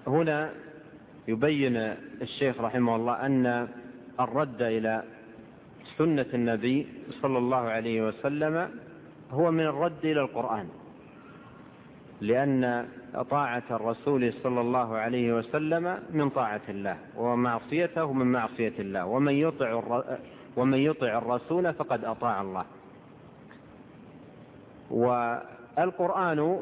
هنا يبين الشيخ رحمه الله أن الرد إلى سنة النبي صلى الله عليه وسلم هو من الرد إلى القرآن، لأن طاعة الرسول صلى الله عليه وسلم من طاعة الله، ومعصيته من معصية الله، ومن يطع الرسول فقد أطاع الله. والقرآن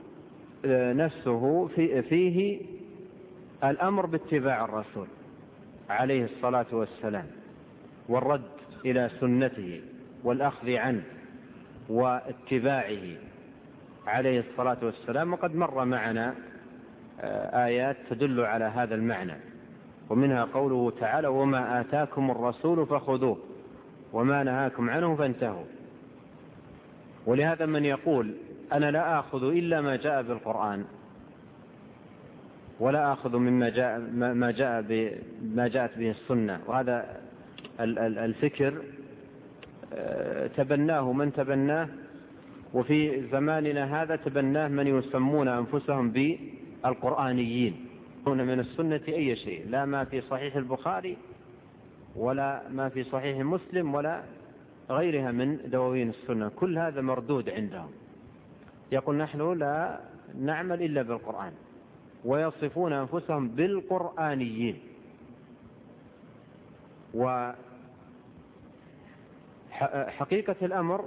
نفسه فيه الأمر باتباع الرسول عليه الصلاة والسلام، والرد إلى سنته والأخذ عنه واتباعه عليه الصلاة والسلام. وقد مر معنا آيات تدل على هذا المعنى، ومنها قوله تعالى: وما آتاكم الرسول فخذوه وما نهاكم عنه فانتهوا. ولهذا من يقول أنا لا آخذ إلا ما جاء بالقرآن ولا آخذ مما ما جاءت به السنة، وهذا الفكر تبناه من تبناه، وفي زماننا هذا تبناه من يسمون أنفسهم بالقرآنيين، يقولون من السنة أي شيء، لا ما في صحيح البخاري ولا ما في صحيح مسلم ولا غيرها من دواوين السنة، كل هذا مردود عندهم. يقول نحن لا نعمل إلا بالقرآن، ويصفون أنفسهم بالقرآنيين. وحقيقة الأمر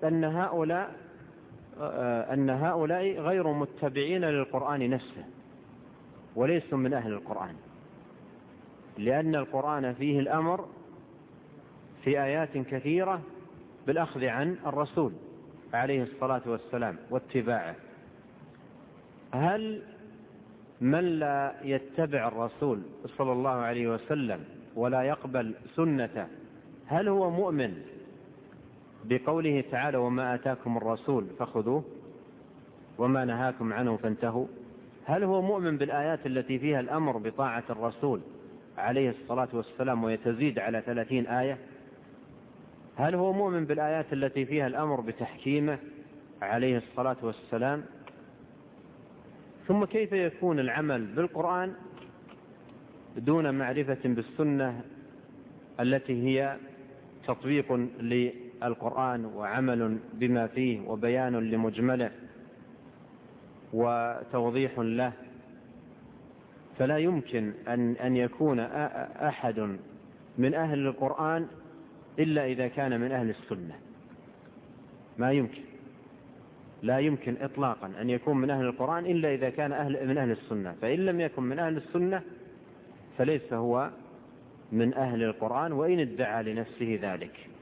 أن هؤلاء غير متبعين للقرآن نفسه، وليسوا من أهل القرآن، لأن القرآن فيه الأمر في آيات كثيرة بالأخذ عن الرسول عليه الصلاة والسلام واتباعه. هل من لا يتبع الرسول صلى الله عليه وسلم ولا يقبل سنته هل هو مؤمن بقوله تعالى: وما آتاكم الرسول فخذوه وما نهاكم عنه فانتهوا؟ هل هو مؤمن بالآيات التي فيها الأمر بطاعة الرسول عليه الصلاة والسلام ويتزيد على 30 آية؟ هل هو مؤمن بالآيات التي فيها الأمر بتحكيمه عليه الصلاة والسلام؟ ثم كيف يكون العمل بالقرآن دون معرفة بالسنة التي هي تطبيق للقرآن وعمل بما فيه وبيان لمجمله وتوضيح له؟ فلا يمكن أن يكون أحد من أهل القرآن إلا إذا كان من أهل السنة. ما يمكن، لا يمكن إطلاقا أن يكون من أهل القرآن إلا إذا كان من أهل السنة، فإن لم يكن من أهل السنة فليس هو من أهل القرآن وإن ادعى لنفسه ذلك.